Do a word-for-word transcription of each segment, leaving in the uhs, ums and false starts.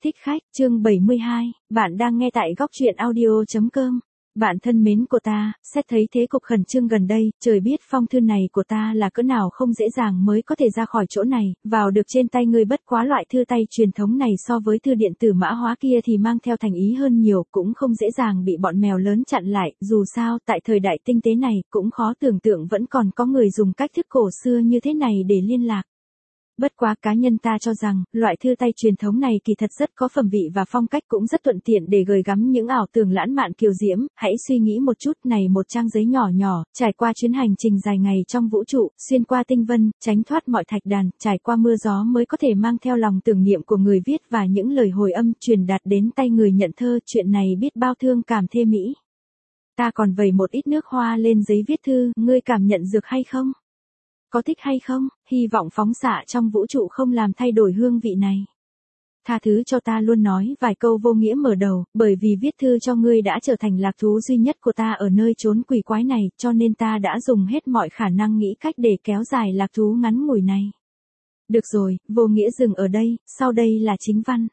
Thích khách, chương bảy mươi hai, bạn đang nghe tại góc truyện audio chấm com. Bạn thân mến của ta, xét thấy thế cục khẩn trương gần đây, trời biết phong thư này của ta là cỡ nào không dễ dàng mới có thể ra khỏi chỗ này, vào được trên tay ngươi, bất quá loại thư tay truyền thống này so với thư điện tử mã hóa kia thì mang theo thành ý hơn nhiều, cũng không dễ dàng bị bọn mèo lớn chặn lại, dù sao, tại thời đại tinh tế này, cũng khó tưởng tượng vẫn còn có người dùng cách thức cổ xưa như thế này để liên lạc. Bất quá cá nhân ta cho rằng, loại thư tay truyền thống này kỳ thật rất có phẩm vị và phong cách, cũng rất thuận tiện để gửi gắm những ảo tưởng lãng mạn kiều diễm. Hãy suy nghĩ một chút, này một trang giấy nhỏ nhỏ, trải qua chuyến hành trình dài ngày trong vũ trụ, xuyên qua tinh vân, tránh thoát mọi thạch đàn, trải qua mưa gió mới có thể mang theo lòng tưởng niệm của người viết và những lời hồi âm truyền đạt đến tay người nhận thơ. Chuyện này biết bao thương cảm thê mỹ. Ta còn vẩy một ít nước hoa lên giấy viết thư, ngươi cảm nhận được hay không? Có thích hay không? Hy vọng phóng xạ trong vũ trụ không làm thay đổi hương vị này. Tha thứ cho ta luôn nói vài câu vô nghĩa mở đầu, bởi vì viết thư cho ngươi đã trở thành lạc thú duy nhất của ta ở nơi chốn quỷ quái này, cho nên ta đã dùng hết mọi khả năng nghĩ cách để kéo dài lạc thú ngắn ngủi này. Được rồi, vô nghĩa dừng ở đây, sau đây là chính văn.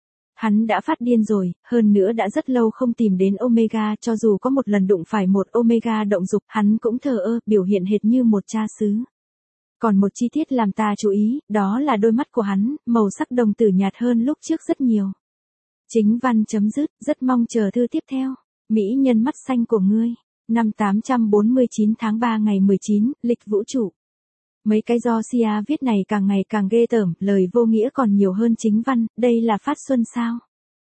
Hắn đã phát điên rồi, hơn nữa đã rất lâu không tìm đến Omega, cho dù có một lần đụng phải một Omega động dục, hắn cũng thờ ơ, biểu hiện hệt như một cha xứ. Còn một chi tiết làm ta chú ý, đó là đôi mắt của hắn, màu sắc đồng tử nhạt hơn lúc trước rất nhiều. Chính văn chấm dứt, rất mong chờ thư tiếp theo. Mỹ nhân mắt xanh của ngươi. Năm tám trăm bốn mươi chín tháng ba ngày mười chín, lịch vũ trụ. Mấy cái do Sia viết này càng ngày càng ghê tởm, lời vô nghĩa còn nhiều hơn chính văn, đây là phát xuân sao?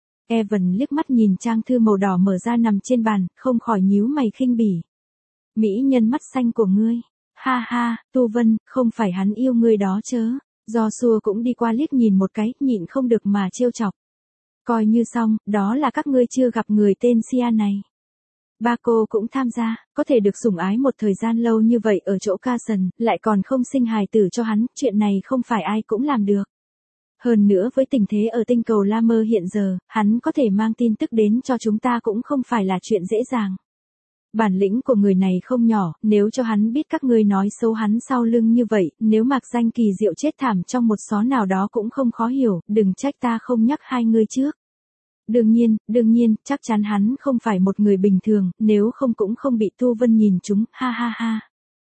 Evan liếc mắt nhìn trang thư màu đỏ mở ra nằm trên bàn, không khỏi nhíu mày khinh bỉ. Mỹ nhân mắt xanh của ngươi. Ha ha, Tu Vân, không phải hắn yêu ngươi đó chớ. Do xua cũng đi qua liếc nhìn một cái, nhịn không được mà trêu chọc. Coi như xong, đó là các ngươi chưa gặp người tên Sia này. Ba cô cũng tham gia, có thể được sủng ái một thời gian lâu như vậy ở chỗ Carson, lại còn không sinh hài tử cho hắn, chuyện này không phải ai cũng làm được. Hơn nữa với tình thế ở tinh cầu La Mơ hiện giờ, hắn có thể mang tin tức đến cho chúng ta cũng không phải là chuyện dễ dàng. Bản lĩnh của người này không nhỏ, nếu cho hắn biết các ngươi nói xấu hắn sau lưng như vậy, nếu mạc danh kỳ diệu chết thảm trong một xó nào đó cũng không khó hiểu, đừng trách ta không nhắc hai ngươi trước. Đương nhiên, đương nhiên, chắc chắn hắn không phải một người bình thường, nếu không cũng không bị Tu Vân nhìn chúng, ha ha ha.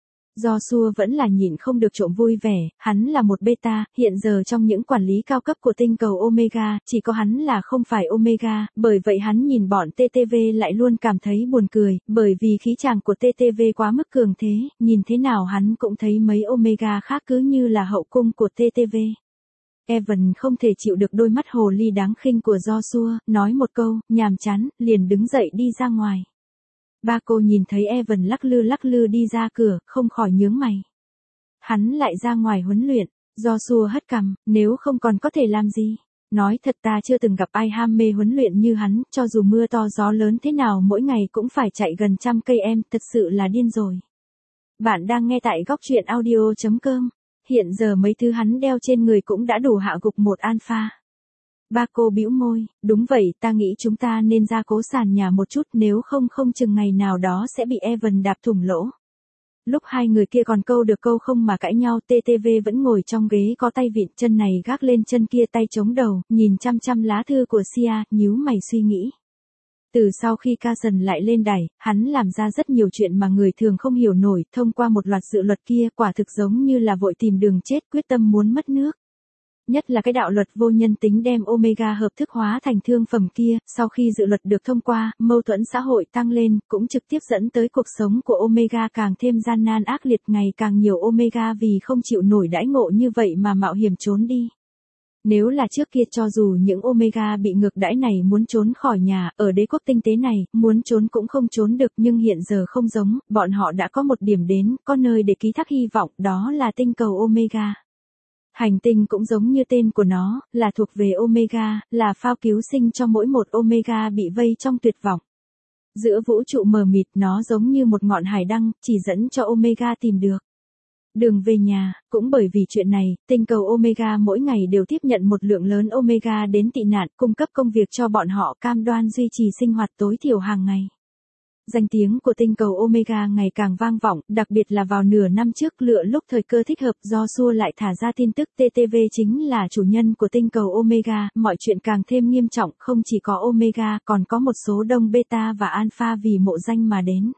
Do xua vẫn là nhịn không được trộm vui vẻ, hắn là một beta, hiện giờ trong những quản lý cao cấp của tinh cầu Omega, chỉ có hắn là không phải Omega, bởi vậy hắn nhìn bọn tê tê vê lại luôn cảm thấy buồn cười, bởi vì khí chàng của tê tê vê quá mức cường thế, nhìn thế nào hắn cũng thấy mấy Omega khác cứ như là hậu cung của tê tê vê. Evan không thể chịu được đôi mắt hồ ly đáng khinh của Do xua, nói một câu, nhàm chán, liền đứng dậy đi ra ngoài. Ba cô nhìn thấy Evan lắc lư lắc lư đi ra cửa, không khỏi nhướng mày. Hắn lại ra ngoài huấn luyện, Do xua hất cằm, nếu không còn có thể làm gì. Nói thật ta chưa từng gặp ai ham mê huấn luyện như hắn, cho dù mưa to gió lớn thế nào mỗi ngày cũng phải chạy gần trăm cây em, thật sự là điên rồi. Bạn đang nghe tại góc truyện audio chấm com. Hiện giờ mấy thứ hắn đeo trên người cũng đã đủ hạ gục một alpha. Ba cô bĩu môi, đúng vậy, ta nghĩ chúng ta nên ra cố sàn nhà một chút, nếu không không chừng ngày nào đó sẽ bị Evan đạp thủng lỗ. Lúc hai người kia còn câu được câu không mà cãi nhau, tê tê vê vẫn ngồi trong ghế có tay vịn, chân này gác lên chân kia, tay chống đầu, nhìn chăm chăm lá thư của Sia, nhíu mày suy nghĩ. Từ sau khi Carson lại lên đài, hắn làm ra rất nhiều chuyện mà người thường không hiểu nổi, thông qua một loạt dự luật kia, quả thực giống như là vội tìm đường chết, quyết tâm muốn mất nước. Nhất là cái đạo luật vô nhân tính đem Omega hợp thức hóa thành thương phẩm kia, sau khi dự luật được thông qua, mâu thuẫn xã hội tăng lên, cũng trực tiếp dẫn tới cuộc sống của Omega càng thêm gian nan ác liệt, ngày càng nhiều Omega vì không chịu nổi đãi ngộ như vậy mà mạo hiểm trốn đi. Nếu là trước kia cho dù những Omega bị ngược đãi này muốn trốn khỏi nhà, ở đế quốc tinh tế này, muốn trốn cũng không trốn được, nhưng hiện giờ không giống, bọn họ đã có một điểm đến, có nơi để ký thác hy vọng, đó là tinh cầu Omega. Hành tinh cũng giống như tên của nó, là thuộc về Omega, là phao cứu sinh cho mỗi một Omega bị vây trong tuyệt vọng. Giữa vũ trụ mờ mịt, nó giống như một ngọn hải đăng, chỉ dẫn cho Omega tìm được đường về nhà. Cũng bởi vì chuyện này, tinh cầu Omega mỗi ngày đều tiếp nhận một lượng lớn Omega đến tị nạn, cung cấp công việc cho bọn họ, cam đoan duy trì sinh hoạt tối thiểu hàng ngày. Danh tiếng của tinh cầu Omega ngày càng vang vọng, đặc biệt là vào nửa năm trước lựa lúc thời cơ thích hợp do xua lại thả ra tin tức tê tê vê chính là chủ nhân của tinh cầu Omega, mọi chuyện càng thêm nghiêm trọng, không chỉ có Omega, còn có một số đông beta và alpha vì mộ danh mà đến.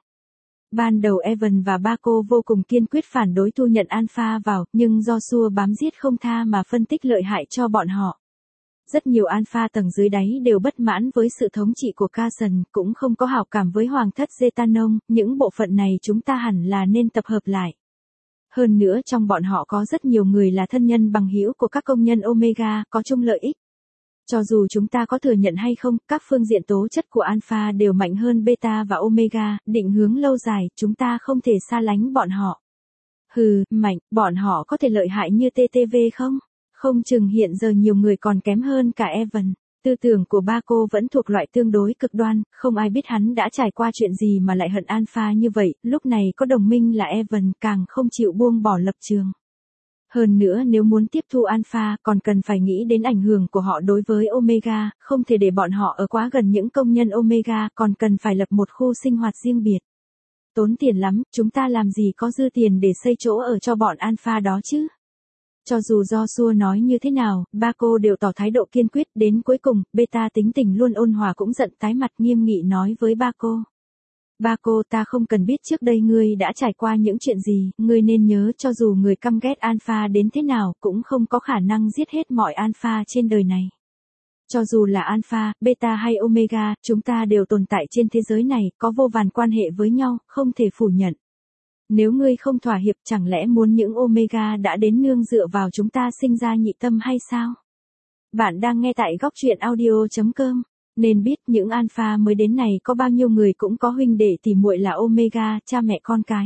Ban đầu Evan và Baco vô cùng kiên quyết phản đối thu nhận alpha vào, nhưng do xua bám giết không tha mà phân tích lợi hại cho bọn họ. Rất nhiều alpha tầng dưới đáy đều bất mãn với sự thống trị của Carson, cũng không có hảo cảm với Hoàng thất Zetanon, những bộ phận này chúng ta hẳn là nên tập hợp lại. Hơn nữa trong bọn họ có rất nhiều người là thân nhân bằng hữu của các công nhân Omega, có chung lợi ích. Cho dù chúng ta có thừa nhận hay không, các phương diện tố chất của alpha đều mạnh hơn beta và omega, định hướng lâu dài, chúng ta không thể xa lánh bọn họ. Hừ, mạnh, bọn họ có thể lợi hại như tê tê vê không? Không chừng hiện giờ nhiều người còn kém hơn cả Evan. Tư tưởng của Baco vẫn thuộc loại tương đối cực đoan, không ai biết hắn đã trải qua chuyện gì mà lại hận alpha như vậy, lúc này có đồng minh là Evan càng không chịu buông bỏ lập trường. Hơn nữa nếu muốn tiếp thu alpha còn cần phải nghĩ đến ảnh hưởng của họ đối với omega, không thể để bọn họ ở quá gần những công nhân omega, còn cần phải lập một khu sinh hoạt riêng biệt. Tốn tiền lắm, chúng ta làm gì có dư tiền để xây chỗ ở cho bọn alpha đó chứ? Cho dù Joshua nói như thế nào, Baco đều tỏ thái độ kiên quyết, đến cuối cùng, beta tính tình luôn ôn hòa cũng giận tái mặt nghiêm nghị nói với Baco. Baco, ta không cần biết trước đây ngươi đã trải qua những chuyện gì, ngươi nên nhớ cho dù người căm ghét alpha đến thế nào, cũng không có khả năng giết hết mọi alpha trên đời này. Cho dù là alpha, beta hay omega, chúng ta đều tồn tại trên thế giới này, có vô vàn quan hệ với nhau, không thể phủ nhận. Nếu ngươi không thỏa hiệp chẳng lẽ muốn những omega đã đến nương dựa vào chúng ta sinh ra nhị tâm hay sao? Bạn đang nghe tại góc truyện audio chấm com. Nên biết những alpha mới đến này có bao nhiêu người cũng có huynh đệ tỉ muội là omega, cha mẹ con cái.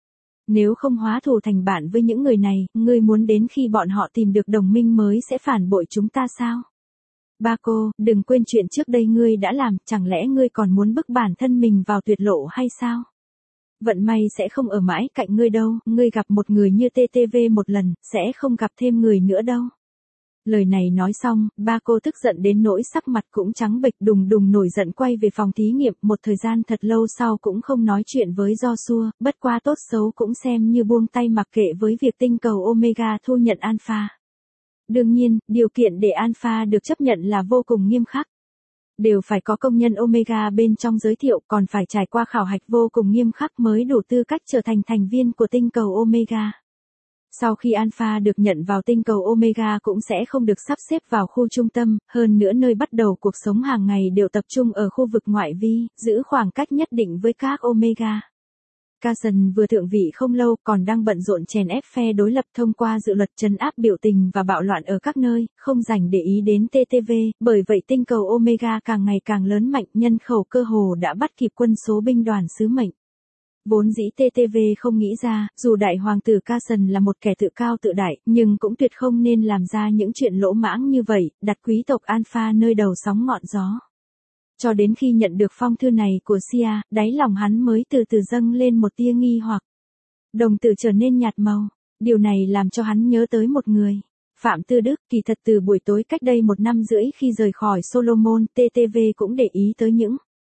Nếu không hóa thù thành bạn với những người này, ngươi muốn đến khi bọn họ tìm được đồng minh mới sẽ phản bội chúng ta sao? Baco, đừng quên chuyện trước đây ngươi đã làm, chẳng lẽ ngươi còn muốn bức bản thân mình vào tuyệt lộ hay sao? Vận may sẽ không ở mãi cạnh ngươi đâu, ngươi gặp một người như tê tê vê một lần, sẽ không gặp thêm người nữa đâu. Lời này nói xong, Baco tức giận đến nỗi sắc mặt cũng trắng bệch, đùng đùng nổi giận quay về phòng thí nghiệm, một thời gian thật lâu sau cũng không nói chuyện với Joshua, bất qua tốt xấu cũng xem như buông tay mặc kệ với việc tinh cầu Omega thu nhận alpha. Đương nhiên, điều kiện để alpha được chấp nhận là vô cùng nghiêm khắc. Đều phải có công nhân Omega bên trong giới thiệu, còn phải trải qua khảo hạch vô cùng nghiêm khắc mới đủ tư cách trở thành thành viên của tinh cầu Omega. Sau khi alpha được nhận vào tinh cầu Omega cũng sẽ không được sắp xếp vào khu trung tâm, hơn nữa nơi bắt đầu cuộc sống hàng ngày đều tập trung ở khu vực ngoại vi, giữ khoảng cách nhất định với các Omega. Carson vừa thượng vị không lâu còn đang bận rộn chèn ép phe đối lập thông qua dự luật trấn áp biểu tình và bạo loạn ở các nơi, không dành để ý đến tê tê vê, bởi vậy tinh cầu Omega càng ngày càng lớn mạnh, nhân khẩu cơ hồ đã bắt kịp quân số binh đoàn sứ mệnh. Vốn dĩ tê tê vê không nghĩ ra, dù đại hoàng tử Carson là một kẻ tự cao tự đại, nhưng cũng tuyệt không nên làm ra những chuyện lỗ mãng như vậy, đặt quý tộc Alpha nơi đầu sóng ngọn gió. Cho đến khi nhận được phong thư này của Sia, đáy lòng hắn mới từ từ dâng lên một tia nghi hoặc. Đồng tử trở nên nhạt màu, điều này làm cho hắn nhớ tới một người. Phạm Tư Đức, kỳ thật từ buổi tối cách đây một năm rưỡi khi rời khỏi Solomon, tê tê vê cũng để ý tới những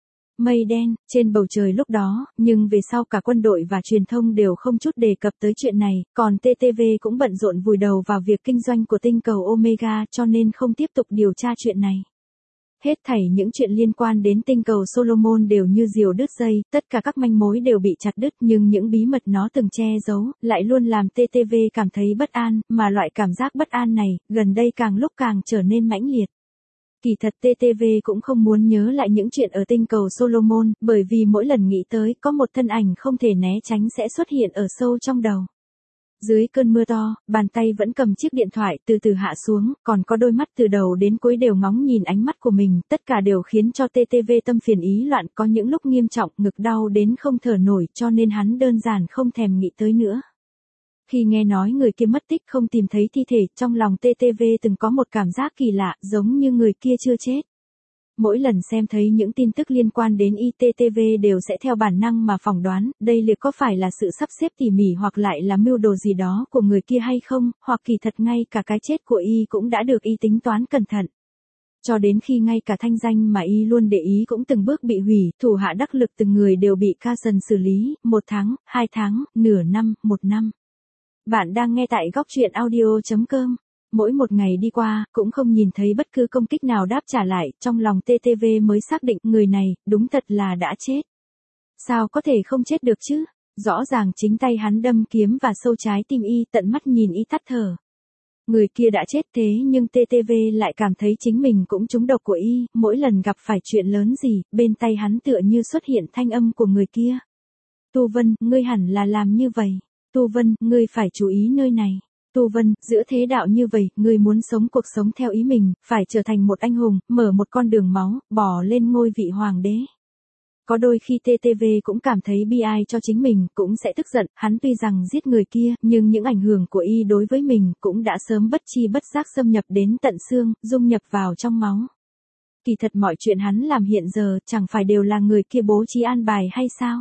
mây đen trên bầu trời lúc đó, nhưng về sau cả quân đội và truyền thông đều không chút đề cập tới chuyện này, còn tê tê vê cũng bận rộn vùi đầu vào việc kinh doanh của tinh cầu Omega cho nên không tiếp tục điều tra chuyện này. Hết thảy những chuyện liên quan đến tinh cầu Solomon đều như diều đứt dây, tất cả các manh mối đều bị chặt đứt, nhưng những bí mật nó từng che giấu, lại luôn làm tê tê vê cảm thấy bất an, mà loại cảm giác bất an này, gần đây càng lúc càng trở nên mãnh liệt. Kỳ thật tê tê vê cũng không muốn nhớ lại những chuyện ở tinh cầu Solomon, bởi vì mỗi lần nghĩ tới, có một thân ảnh không thể né tránh sẽ xuất hiện ở sâu trong đầu. Dưới cơn mưa to, bàn tay vẫn cầm chiếc điện thoại từ từ hạ xuống, còn có đôi mắt từ đầu đến cuối đều ngóng nhìn ánh mắt của mình, tất cả đều khiến cho tê tê vê tâm phiền ý loạn, có những lúc nghiêm trọng, ngực đau đến không thở nổi, cho nên hắn đơn giản không thèm nghĩ tới nữa. Khi nghe nói người kia mất tích không tìm thấy thi thể, trong lòng tê tê vê từng có một cảm giác kỳ lạ, giống như người kia chưa chết. Mỗi lần xem thấy những tin tức liên quan đến i tê tê vê đều sẽ theo bản năng mà phỏng đoán, đây liệu có phải là sự sắp xếp tỉ mỉ hoặc lại là mưu đồ gì đó của người kia hay không, hoặc kỳ thật ngay cả cái chết của y cũng đã được y tính toán cẩn thận. Cho đến khi ngay cả thanh danh mà y luôn để ý cũng từng bước bị hủy, thủ hạ đắc lực từng người đều bị Carson xử lý, một tháng, hai tháng, nửa năm, một năm. Bạn đang nghe tại góc truyện audio chấm com. Mỗi một ngày đi qua, cũng không nhìn thấy bất cứ công kích nào đáp trả lại, trong lòng tê tê vê mới xác định người này, đúng thật là đã chết. Sao có thể không chết được chứ? Rõ ràng chính tay hắn đâm kiếm và sâu trái tim y, tận mắt nhìn y tắt thở. Người kia đã chết thế nhưng tê tê vê lại cảm thấy chính mình cũng trúng độc của y, mỗi lần gặp phải chuyện lớn gì, bên tay hắn tựa như xuất hiện thanh âm của người kia. Tu Vân, ngươi hẳn là làm như vậy. Tu Vân, ngươi phải chú ý nơi này. Tu Vân, giữa thế đạo như vậy, ngươi muốn sống cuộc sống theo ý mình, phải trở thành một anh hùng, mở một con đường máu, bỏ lên ngôi vị hoàng đế. Có đôi khi tê tê vê cũng cảm thấy bi ai cho chính mình, cũng sẽ tức giận, hắn tuy rằng giết người kia, nhưng những ảnh hưởng của y đối với mình cũng đã sớm bất chi bất giác xâm nhập đến tận xương, dung nhập vào trong máu. Kỳ thật mọi chuyện hắn làm hiện giờ chẳng phải đều là người kia bố trí an bài hay sao?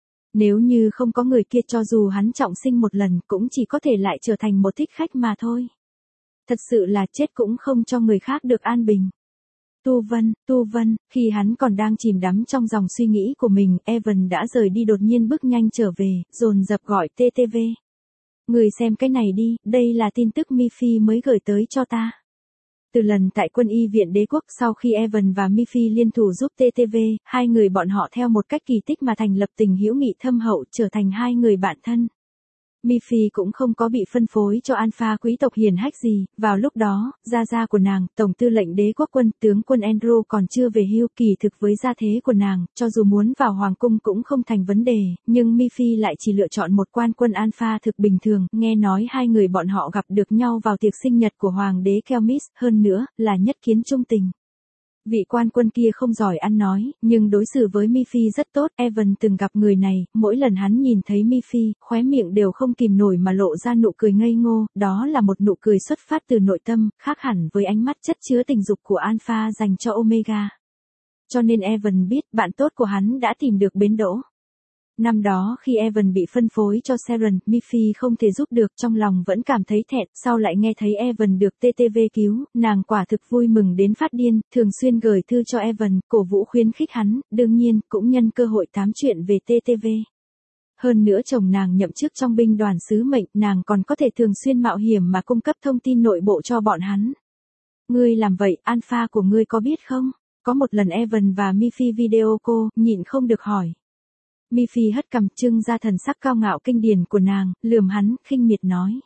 Nếu như không có người kia cho dù hắn trọng sinh một lần cũng chỉ có thể lại trở thành một thích khách mà thôi. Thật sự là chết cũng không cho người khác được an bình. Tu Vân, Tu Vân, khi hắn còn đang chìm đắm trong dòng suy nghĩ của mình, Evan đã rời đi đột nhiên bước nhanh trở về, dồn dập gọi tê tê vê. Người xem cái này đi, đây là tin tức Miffy mới gửi tới cho ta. Từ lần tại quân y viện đế quốc sau khi Evan và Miffy liên thủ giúp tê tê vê, hai người bọn họ theo một cách kỳ tích mà thành lập tình hữu nghị thâm hậu trở thành hai người bạn thân. Miffy cũng không có bị phân phối cho alpha quý tộc hiền hách gì, vào lúc đó, gia gia của nàng, tổng tư lệnh đế quốc quân, tướng quân Andrew còn chưa về hưu, kỳ thực với gia thế của nàng, cho dù muốn vào hoàng cung cũng không thành vấn đề, nhưng Miffy lại chỉ lựa chọn một quan quân alpha thực bình thường, nghe nói hai người bọn họ gặp được nhau vào tiệc sinh nhật của hoàng đế Kelmis, hơn nữa, là nhất kiến trung tình. Vị quan quân kia không giỏi ăn nói, nhưng đối xử với Miffy rất tốt. Evan từng gặp người này, mỗi lần hắn nhìn thấy Miffy, khóe miệng đều không kìm nổi mà lộ ra nụ cười ngây ngô, đó là một nụ cười xuất phát từ nội tâm, khác hẳn với ánh mắt chất chứa tình dục của Alpha dành cho Omega. Cho nên Evan biết bạn tốt của hắn đã tìm được bến đỗ. Năm đó khi Evan bị phân phối cho Sharon, Miffy không thể giúp được, trong lòng vẫn cảm thấy thẹn, sau lại nghe thấy Evan được tê tê vê cứu, nàng quả thực vui mừng đến phát điên, thường xuyên gửi thư cho Evan, cổ vũ khuyến khích hắn, đương nhiên, cũng nhân cơ hội tám chuyện về tê tê vê. Hơn nữa chồng nàng nhậm chức trong binh đoàn sứ mệnh, nàng còn có thể thường xuyên mạo hiểm mà cung cấp thông tin nội bộ cho bọn hắn. Ngươi làm vậy, Alpha của ngươi có biết không? Có một lần Evan và Miffy video call, nhịn không được hỏi. Miffy hất cằm trưng ra thần sắc cao ngạo kinh điển của nàng, lườm hắn, khinh miệt nói.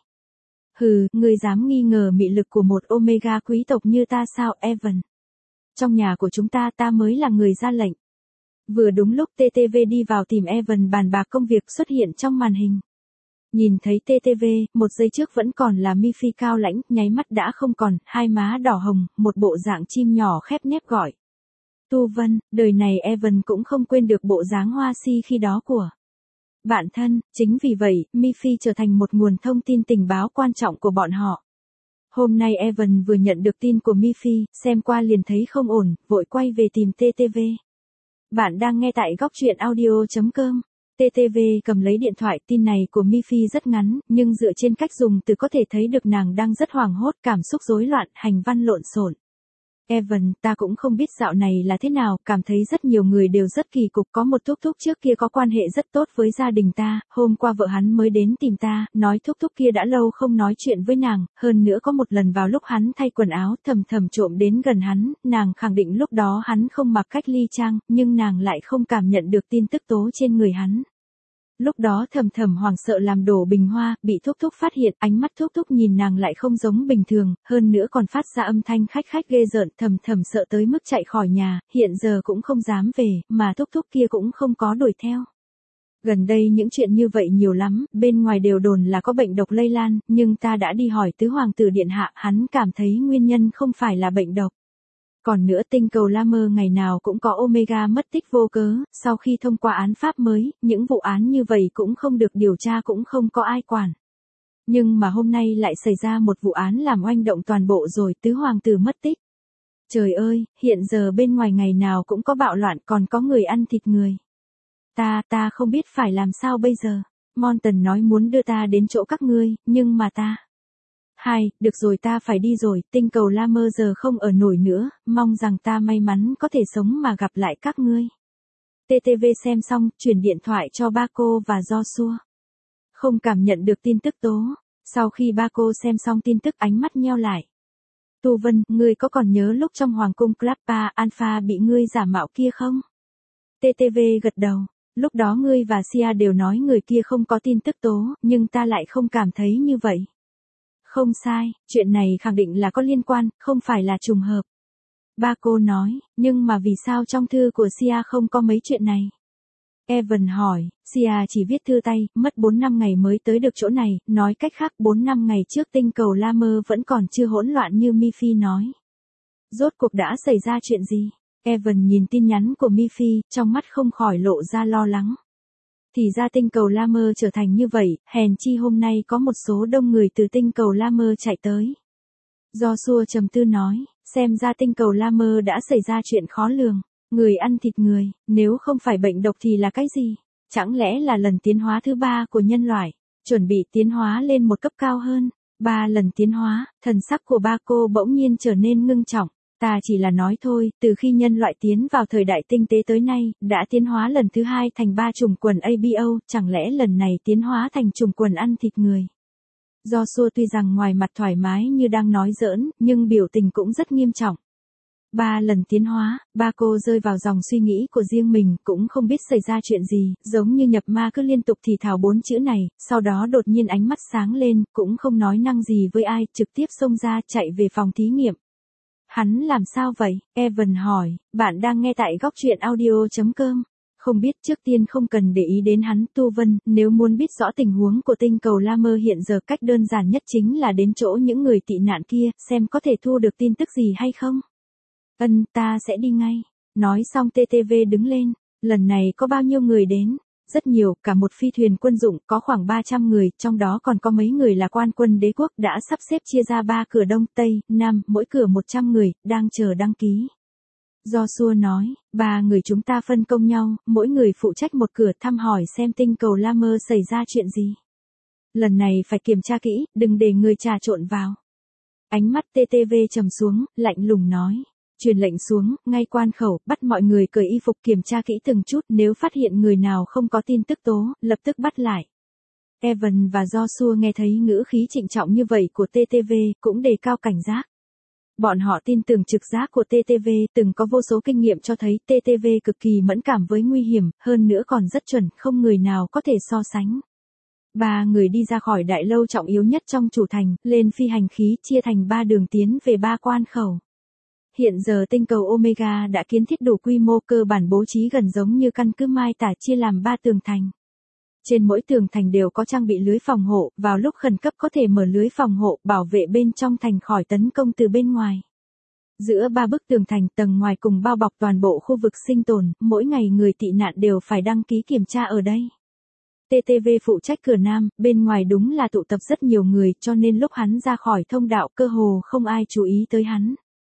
Hừ, ngươi dám nghi ngờ mị lực của một Omega quý tộc như ta sao, Evan? Trong nhà của chúng ta ta mới là người ra lệnh. Vừa đúng lúc tê tê vê đi vào tìm Evan bàn bạc công việc xuất hiện trong màn hình. Nhìn thấy tê tê vê, một giây trước vẫn còn là Miffy cao lãnh, nháy mắt đã không còn, hai má đỏ hồng, một bộ dạng chim nhỏ khép nép gọi. Tu Vân, đời này Evan cũng không quên được bộ dáng hoa si khi đó của bạn thân, chính vì vậy, Miffy trở thành một nguồn thông tin tình báo quan trọng của bọn họ. Hôm nay Evan vừa nhận được tin của Miffy, xem qua liền thấy không ổn, vội quay về tìm tê tê vê. Bạn đang nghe tại góc truyện audio chấm com. tê tê vê cầm lấy điện thoại, tin này của Miffy rất ngắn, nhưng dựa trên cách dùng từ có thể thấy được nàng đang rất hoảng hốt, cảm xúc rối loạn, hành văn lộn xộn. Evan, ta cũng không biết dạo này là thế nào, cảm thấy rất nhiều người đều rất kỳ cục, có một thúc thúc trước kia có quan hệ rất tốt với gia đình ta, hôm qua vợ hắn mới đến tìm ta, nói thúc thúc kia đã lâu không nói chuyện với nàng, hơn nữa có một lần vào lúc hắn thay quần áo thầm thầm trộm đến gần hắn, nàng khẳng định lúc đó hắn không mặc cách ly trang, nhưng nàng lại không cảm nhận được tin tức tố trên người hắn. Lúc đó thầm thầm hoảng sợ làm đổ bình hoa, bị thúc thúc phát hiện, ánh mắt thúc thúc nhìn nàng lại không giống bình thường, hơn nữa còn phát ra âm thanh khách khách ghê rợn, thầm thầm sợ tới mức chạy khỏi nhà, hiện giờ cũng không dám về, mà thúc thúc kia cũng không có đuổi theo. Gần đây những chuyện như vậy nhiều lắm, bên ngoài đều đồn là có bệnh độc lây lan, nhưng ta đã đi hỏi tứ hoàng tử điện hạ, hắn cảm thấy nguyên nhân không phải là bệnh độc. Còn nữa tinh cầu La Mơ ngày nào cũng có Omega mất tích vô cớ, sau khi thông qua án pháp mới, những vụ án như vậy cũng không được điều tra cũng không có ai quản. Nhưng mà hôm nay lại xảy ra một vụ án làm oanh động toàn bộ rồi, tứ hoàng tử mất tích. Trời ơi, hiện giờ bên ngoài ngày nào cũng có bạo loạn, còn có người ăn thịt người. Ta, ta không biết phải làm sao bây giờ. Morton nói muốn đưa ta đến chỗ các ngươi, nhưng mà ta... Hai, được rồi ta phải đi rồi, tinh cầu La Mơ giờ không ở nổi nữa, mong rằng ta may mắn có thể sống mà gặp lại các ngươi. tê tê vê xem xong, chuyển điện thoại cho ba cô và Joshua. Không cảm nhận được tin tức tố. Sau khi ba cô xem xong tin tức ánh mắt nheo lại. Tu Vân, ngươi có còn nhớ lúc trong Hoàng cung Klappa Alpha bị ngươi giả mạo kia không? tê tê vê gật đầu. Lúc đó ngươi và Sia đều nói người kia không có tin tức tố, nhưng ta lại không cảm thấy như vậy. Không sai, chuyện này khẳng định là có liên quan, không phải là trùng hợp. Ba cô nói, nhưng mà vì sao trong thư của Sia không có mấy chuyện này? Evan hỏi, Sia chỉ viết thư tay, mất bốn năm ngày mới tới được chỗ này, nói cách khác bốn năm ngày trước tinh cầu La Mơ vẫn còn chưa hỗn loạn như Miffy nói. Rốt cuộc đã xảy ra chuyện gì? Evan nhìn tin nhắn của Miffy, trong mắt không khỏi lộ ra lo lắng. Thì ra tinh cầu La Mơ trở thành như vậy, hèn chi hôm nay có một số đông người từ tinh cầu La Mơ chạy tới. Joshua trầm tư nói, xem ra tinh cầu La Mơ đã xảy ra chuyện khó lường. Người ăn thịt người, nếu không phải bệnh độc thì là cái gì? Chẳng lẽ là lần tiến hóa thứ ba của nhân loại, chuẩn bị tiến hóa lên một cấp cao hơn? Ba lần tiến hóa, thần sắc của ba cô bỗng nhiên trở nên ngưng trọng. Ta chỉ là nói thôi, từ khi nhân loại tiến vào thời đại tinh tế tới nay, đã tiến hóa lần thứ hai thành ba chủng quần a bê o, chẳng lẽ lần này tiến hóa thành chủng quần ăn thịt người? Joshua tuy rằng ngoài mặt thoải mái như đang nói giỡn, nhưng biểu tình cũng rất nghiêm trọng. Ba lần tiến hóa, ba cô rơi vào dòng suy nghĩ của riêng mình, cũng không biết xảy ra chuyện gì, giống như nhập ma cứ liên tục thì thào bốn chữ này, sau đó đột nhiên ánh mắt sáng lên, cũng không nói năng gì với ai, trực tiếp xông ra chạy về phòng thí nghiệm. Hắn làm sao vậy? Evan hỏi, bạn đang nghe tại góc truyện audio chấm com. Không biết trước tiên không cần để ý đến hắn. Tu Vân, nếu muốn biết rõ tình huống của tinh cầu La Mơ hiện giờ cách đơn giản nhất chính là đến chỗ những người tị nạn kia, xem có thể thu được tin tức gì hay không. Ân, ta sẽ đi ngay. Nói xong tê tê vê đứng lên. Lần này có bao nhiêu người đến? Rất nhiều, cả một phi thuyền quân dụng, có khoảng ba trăm người, trong đó còn có mấy người là quan quân đế quốc, đã sắp xếp chia ra ba cửa Đông, Tây, Nam, mỗi cửa một trăm người, đang chờ đăng ký. Joshua nói, ba người chúng ta phân công nhau, mỗi người phụ trách một cửa, thăm hỏi xem tinh cầu La Mơ xảy ra chuyện gì. Lần này phải kiểm tra kỹ, đừng để người trà trộn vào. Ánh mắt tê tê vê trầm xuống, lạnh lùng nói. Truyền lệnh xuống, ngay quan khẩu, bắt mọi người cởi y phục kiểm tra kỹ từng chút, nếu phát hiện người nào không có tin tức tố, lập tức bắt lại. Evan và Joshua nghe thấy ngữ khí trịnh trọng như vậy của tê tê vê, cũng đề cao cảnh giác. Bọn họ tin tưởng trực giác của tê tê vê, từng có vô số kinh nghiệm cho thấy tê tê vê cực kỳ mẫn cảm với nguy hiểm, hơn nữa còn rất chuẩn, không người nào có thể so sánh. Ba người đi ra khỏi đại lâu trọng yếu nhất trong chủ thành, lên phi hành khí chia thành ba đường tiến về ba quan khẩu. Hiện giờ tinh cầu Omega đã kiến thiết đủ quy mô, cơ bản bố trí gần giống như căn cứ Mai Tả, chia làm ba tường thành. Trên mỗi tường thành đều có trang bị lưới phòng hộ, vào lúc khẩn cấp có thể mở lưới phòng hộ, bảo vệ bên trong thành khỏi tấn công từ bên ngoài. Giữa ba bức tường thành, tầng ngoài cùng bao bọc toàn bộ khu vực sinh tồn, mỗi ngày người tị nạn đều phải đăng ký kiểm tra ở đây. tê tê vê phụ trách cửa Nam, bên ngoài đúng là tụ tập rất nhiều người, cho nên lúc hắn ra khỏi thông đạo cơ hồ không ai chú ý tới hắn.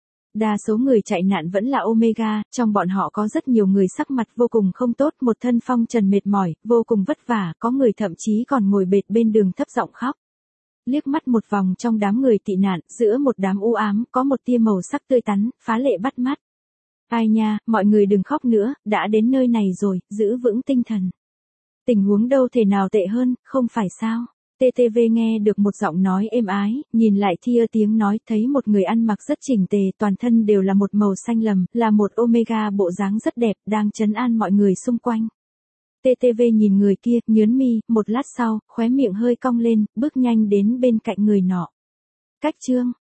Đa số người chạy nạn vẫn là Omega, trong bọn họ có rất nhiều người sắc mặt vô cùng không tốt, một thân phong trần mệt mỏi, vô cùng vất vả, có người thậm chí còn ngồi bệt bên đường thấp giọng khóc. Liếc mắt một vòng trong đám người tị nạn, giữa một đám u ám, có một tia màu sắc tươi tắn, phá lệ bắt mắt. Ai nha, mọi người đừng khóc nữa, đã đến nơi này rồi, giữ vững tinh thần. Tình huống đâu thể nào tệ hơn, không phải sao? tê tê vê nghe được một giọng nói êm ái, nhìn lại Thia tiếng nói, thấy một người ăn mặc rất chỉnh tề, toàn thân đều là một màu xanh lầm, là một Omega bộ dáng rất đẹp, đang trấn an mọi người xung quanh. tê tê vê nhìn người kia, nhớn mi, một lát sau, khóe miệng hơi cong lên, bước nhanh đến bên cạnh người nọ. Cách chương,